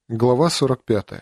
Глава 45.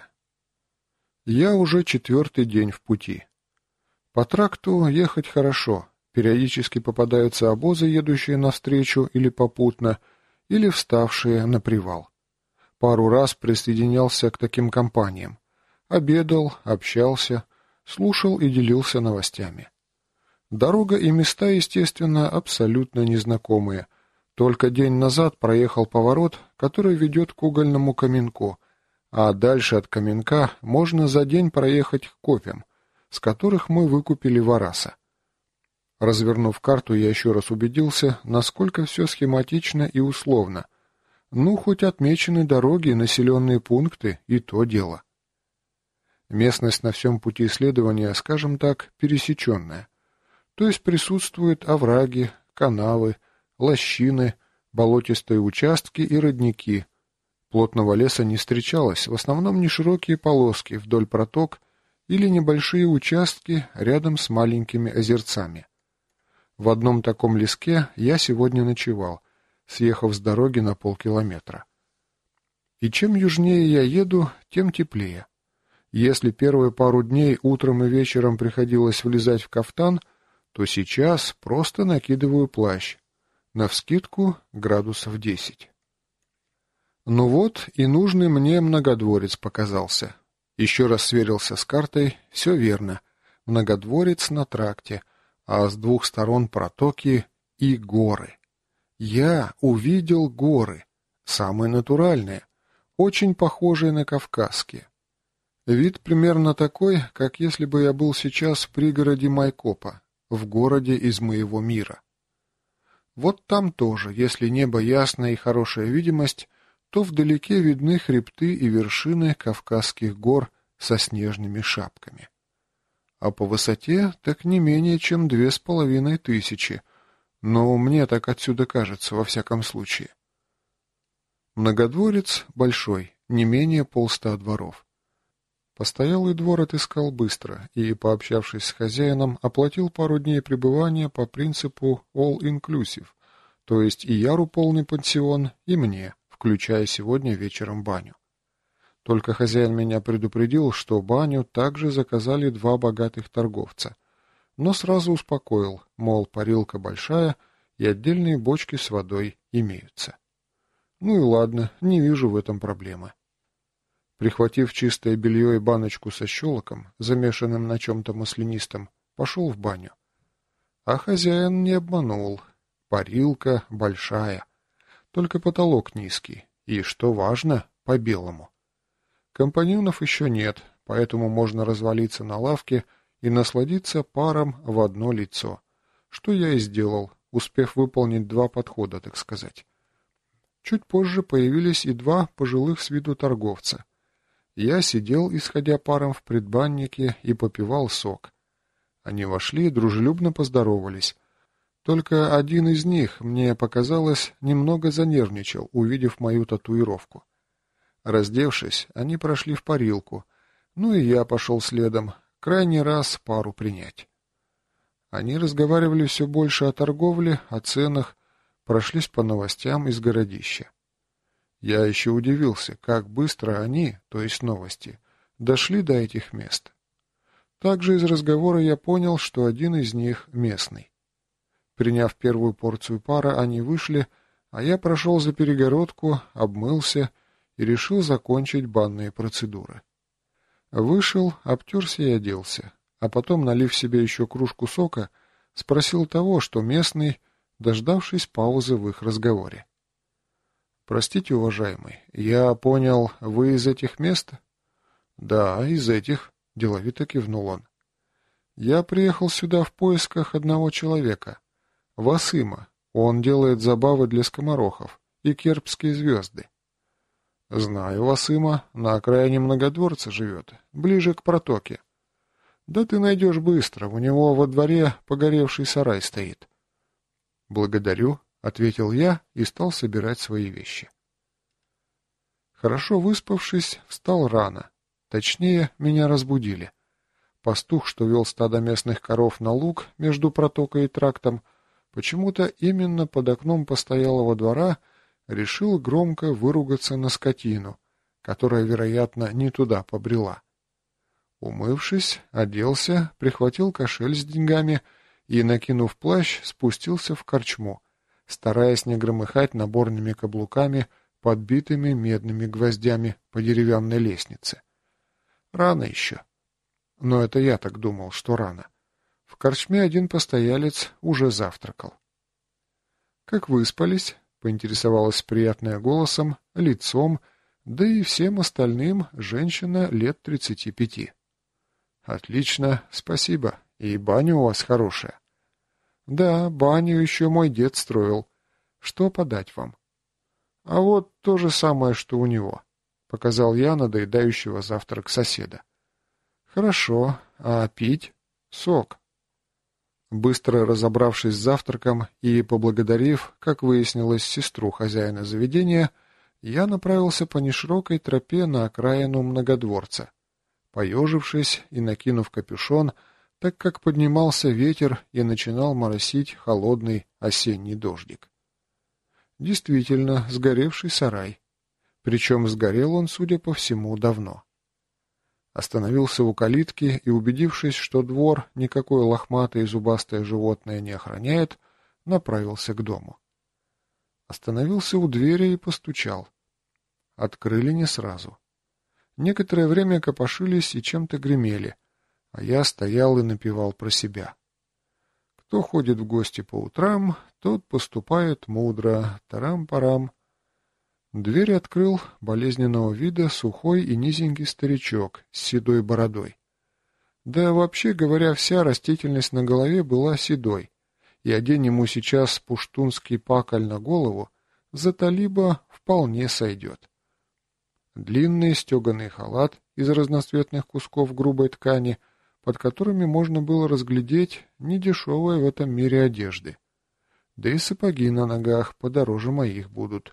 Я уже 4-й день в пути. По тракту ехать хорошо. Периодически попадаются обозы, едущие навстречу или попутно, или вставшие на привал. Пару раз присоединялся к таким компаниям. Обедал, общался, слушал и делился новостями. Дорога и места, естественно, абсолютно незнакомые. Только день назад проехал поворот, который ведет к угольному каменку, а дальше от каменка можно за день проехать к копям, с которых мы выкупили Вараса. Развернув карту, я еще раз убедился, насколько все схематично и условно. Ну, хоть отмечены дороги, населенные пункты, и то дело. Местность на всем пути исследования, скажем так, пересеченная. То есть присутствуют овраги, канавы, лощины, болотистые участки и родники. Плотного леса не встречалось, в основном неширокие полоски вдоль проток или небольшие участки рядом с маленькими озерцами. В одном таком леске я сегодня ночевал, съехав с дороги на полкилометра. И чем южнее я еду, тем теплее. Если первые пару дней утром и вечером приходилось влезать в кафтан, то сейчас просто накидываю плащ. Навскидку градусов 10. Ну вот и нужный мне многодворец показался. Еще раз сверился с картой, все верно. Многодворец на тракте, а с двух сторон протоки и горы. Я увидел горы, самые натуральные, очень похожие на кавказские. Вид примерно такой, как если бы я был сейчас в пригороде Майкопа, в городе из моего мира. Вот там тоже, если небо ясное и хорошая видимость, то вдалеке видны хребты и вершины Кавказских гор со снежными шапками. А по высоте так не менее чем 2500, но мне так отсюда кажется, во всяком случае. Многодворец большой, не менее 100 дворов. Постоялый двор отыскал быстро и, пообщавшись с хозяином, оплатил пару дней пребывания по принципу all-inclusive, то есть и Яру полный пансион, и мне, включая сегодня вечером баню. Только хозяин меня предупредил, что баню также заказали 2 богатых торговца, но сразу успокоил, мол, парилка большая и отдельные бочки с водой имеются. Ну и ладно, не вижу в этом проблемы. Прихватив чистое белье и баночку со щелоком, замешанным на чем-то маслянистом, пошел в баню. А хозяин не обманул. Парилка большая. Только потолок низкий, и, что важно, по-белому. Компаньонов еще нет, поэтому можно развалиться на лавке и насладиться паром в одно лицо, что я и сделал, успев выполнить 2 подхода, так сказать. Чуть позже появились и 2 пожилых с виду торговца. Я сидел, исходя паром в предбаннике, и попивал сок. Они вошли и дружелюбно поздоровались. Только один из них, мне показалось, немного занервничал, увидев мою татуировку. Раздевшись, они прошли в парилку, ну и я пошел следом, крайний раз пару принять. Они разговаривали все больше о торговле, о ценах, прошлись по новостям из городища. Я еще удивился, как быстро они, то есть новости, дошли до этих мест. Также из разговора я понял, что один из них местный. Приняв первую порцию пара, они вышли, а я прошел за перегородку, обмылся и решил закончить банные процедуры. Вышел, обтерся и оделся, а потом, налив себе еще кружку сока, спросил того, что местный, дождавшись паузы в их разговоре. «Простите, уважаемый, я понял, вы из этих мест?» «Да, из этих», — деловито кивнул он. «Я приехал сюда в поисках одного человека. Васыма. Он делает забавы для скоморохов и кербские звезды». «Знаю Васыма, на окраине Многодворца живет, ближе к протоке». «Да ты найдешь быстро, у него во дворе погоревший сарай стоит». «Благодарю», — ответил я и стал собирать свои вещи. Хорошо выспавшись, встал рано. Точнее, меня разбудили. Пастух, что вел стадо местных коров на луг между протокой и трактом, почему-то именно под окном постоялого двора решил громко выругаться на скотину, которая, вероятно, не туда побрела. Умывшись, оделся, прихватил кошель с деньгами и, накинув плащ, спустился в корчму, стараясь не громыхать наборными каблуками, подбитыми медными гвоздями по деревянной лестнице. Рано еще. Но это я так думал, что рано. В корчме один постоялец уже завтракал. «Как выспались?» — поинтересовалась приятная голосом, лицом, да и всем остальным женщина лет 35. «Отлично, спасибо. И баня у вас хорошая». «Да, баню еще мой дед строил. Что подать вам?» «А вот то же самое, что у него», — показал я на доедающего завтрак соседа. «Хорошо. А пить? Сок». Быстро разобравшись с завтраком и поблагодарив, как выяснилось, сестру хозяина заведения, я направился по неширокой тропе на окраину многодворца, поежившись и накинув капюшон, так как поднимался ветер и начинал моросить холодный осенний дождик. Действительно, сгоревший сарай. Причем сгорел он, судя по всему, давно. Остановился у калитки и, убедившись, что двор никакое лохматое и зубастое животное не охраняет, направился к дому. Остановился у двери и постучал. Открыли не сразу. Некоторое время копошились и чем-то гремели, а я стоял и напевал про себя. Кто ходит в гости по утрам, тот поступает мудро, тарам-парам. Дверь открыл болезненного вида сухой и низенький старичок с седой бородой. Да, вообще говоря, вся растительность на голове была седой, и одень ему сейчас пуштунский пакаль на голову, за талиба вполне сойдет. Длинный стеганый халат из разноцветных кусков грубой ткани, под которыми можно было разглядеть недешевые в этом мире одежды. Да и сапоги на ногах подороже моих будут.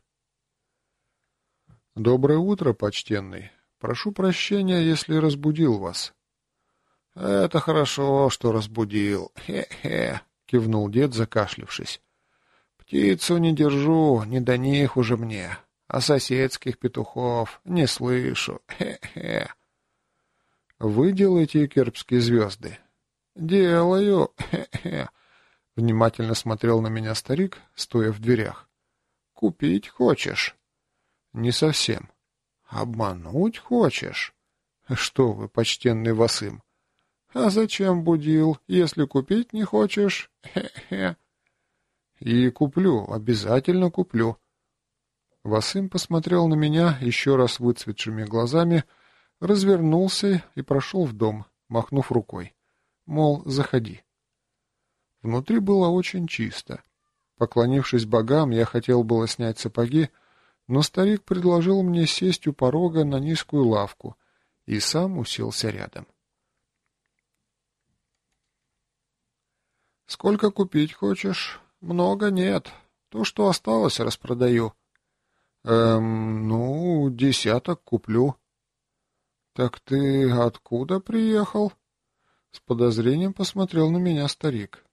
«Доброе утро, почтенный. Прошу прощения, если разбудил вас». «Это хорошо, что разбудил. Хе-хе», — кивнул дед, закашлявшись. «Птицу не держу, не до них уже мне, а соседских петухов не слышу. Хе-хе». «Вы делаете кербские звезды?» «Делаю. Хе-хе», — внимательно смотрел на меня старик, стоя в дверях. «Купить хочешь?» «Не совсем». «Обмануть хочешь?» «Что вы, почтенный Васым?» «А зачем будил, если купить не хочешь? Хе-хе». «И куплю, обязательно куплю». Васым посмотрел на меня еще раз выцветшими глазами, развернулся и прошел в дом, махнув рукой. Мол, заходи. Внутри было очень чисто. Поклонившись богам, я хотел было снять сапоги, но старик предложил мне сесть у порога на низкую лавку и сам уселся рядом. «Сколько купить хочешь? Много нет. То, что осталось, распродаю». Ну, 10 куплю». «Так ты откуда приехал?» С подозрением посмотрел на меня старик.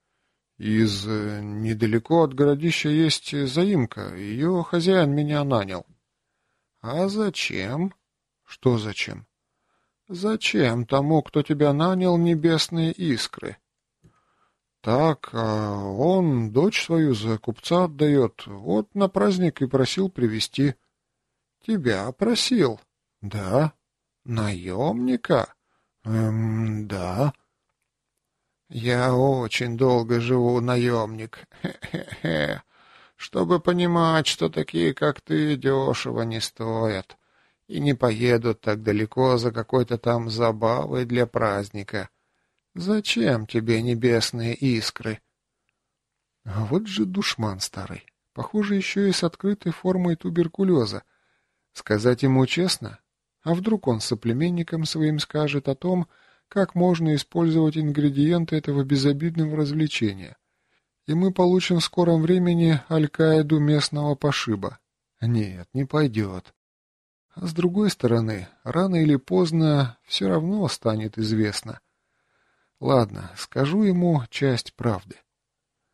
Недалеко от городища есть заимка, ее хозяин меня нанял». «А зачем?» «Что зачем?» «Зачем тому, кто тебя нанял, небесные искры?» «Так, а он дочь свою за купца отдает, вот на праздник и просил привезти». «Тебя просил?» «Да». «Наемника?» Да». «Я очень долго живу, наемник. Хе-хе-хе. Чтобы понимать, что такие, как ты, дешево не стоят и не поедут так далеко за какой-то там забавой для праздника. Зачем тебе небесные искры?» А вот же душман старый. Похоже, еще и с открытой формой туберкулеза. Сказать ему честно? А вдруг он соплеменникам своим скажет о том, как можно использовать ингредиенты этого безобидного развлечения, и мы получим в скором времени Аль-Каиду местного пошиба. Нет, не пойдет. А с другой стороны, рано или поздно все равно станет известно. Ладно, скажу ему часть правды.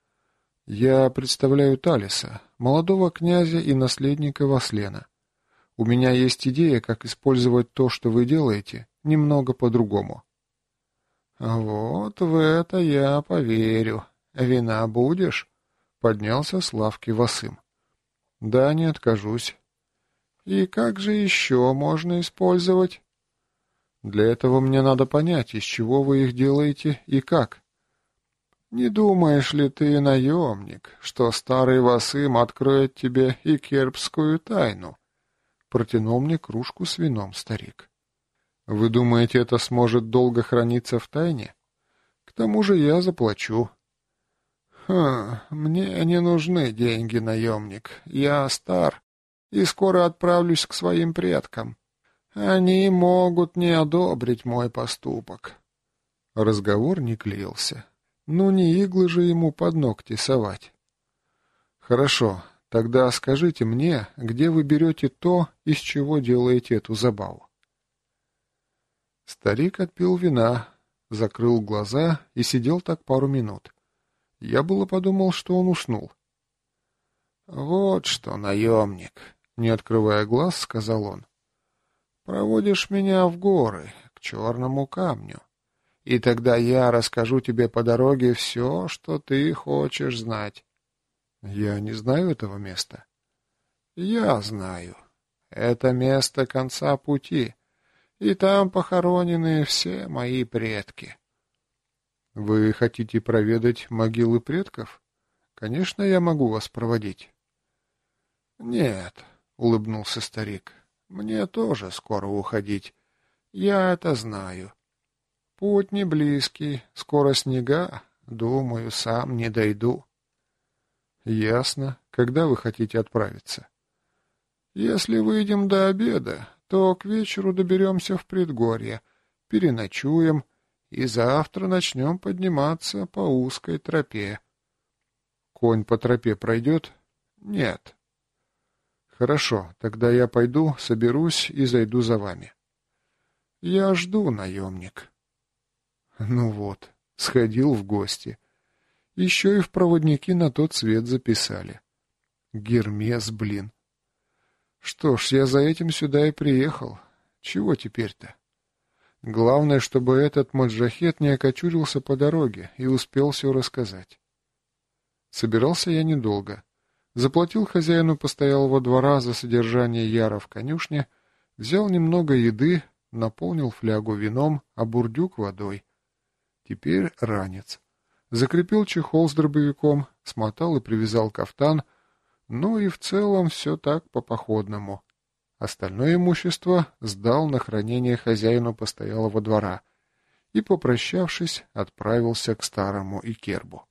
Я представляю Талиса, молодого князя и наследника Васлена. У меня есть идея, как использовать то, что вы делаете, немного по-другому». «Вот в это я поверю. Вина будешь?» — поднялся с лавки Васым. «Да, не откажусь». «И как же еще можно использовать?» «Для этого мне надо понять, из чего вы их делаете и как». «Не думаешь ли ты, наемник, что старый Васым откроет тебе и кербскую тайну?» Протянул мне кружку с вином старик. «Вы думаете, это сможет долго храниться в тайне? К тому же я заплачу». Мне не нужны деньги, наемник. Я стар и скоро отправлюсь к своим предкам. Они могут не одобрить мой поступок». Разговор не клеился. Ну, не иглы же ему под ногти совать. «Хорошо, тогда скажите мне, где вы берете то, из чего делаете эту забаву?» Старик отпил вина, закрыл глаза и сидел так пару минут. Я было подумал, что он уснул. «Вот что, наемник», — не открывая глаз, сказал он, — «проводишь меня в горы, к черному камню, и тогда я расскажу тебе по дороге все, что ты хочешь знать». «Я не знаю этого места». «Я знаю. Это место конца пути, и там похоронены все мои предки». «Вы хотите проведать могилы предков? Конечно, я могу вас проводить». «Нет», — улыбнулся старик, — «мне тоже скоро уходить. Я это знаю. Путь не близкий, скоро снега, думаю, сам не дойду». «Ясно. Когда вы хотите отправиться?» «Если выйдем до обеда, то к вечеру доберемся в предгорье, переночуем, и завтра начнем подниматься по узкой тропе». «Конь по тропе пройдет?» «Нет». «Хорошо, тогда я пойду, соберусь и зайду за вами». «Я жду, наемник». Ну вот, сходил в гости. Еще и в проводники на тот свет записали. Гермес, блин. Что ж, я за этим сюда и приехал. Чего теперь-то? Главное, чтобы этот маджахет не окочурился по дороге и успел все рассказать. Собирался я недолго. Заплатил хозяину постоялого двора за содержание яра в конюшне, взял немного еды, наполнил флягу вином, а бурдюк водой. Теперь ранец. Закрепил чехол с дробовиком, смотал и привязал кафтан, ну и в целом все так по-походному. Остальное имущество сдал на хранение хозяину постоялого двора и, попрощавшись, отправился к старому Икербу.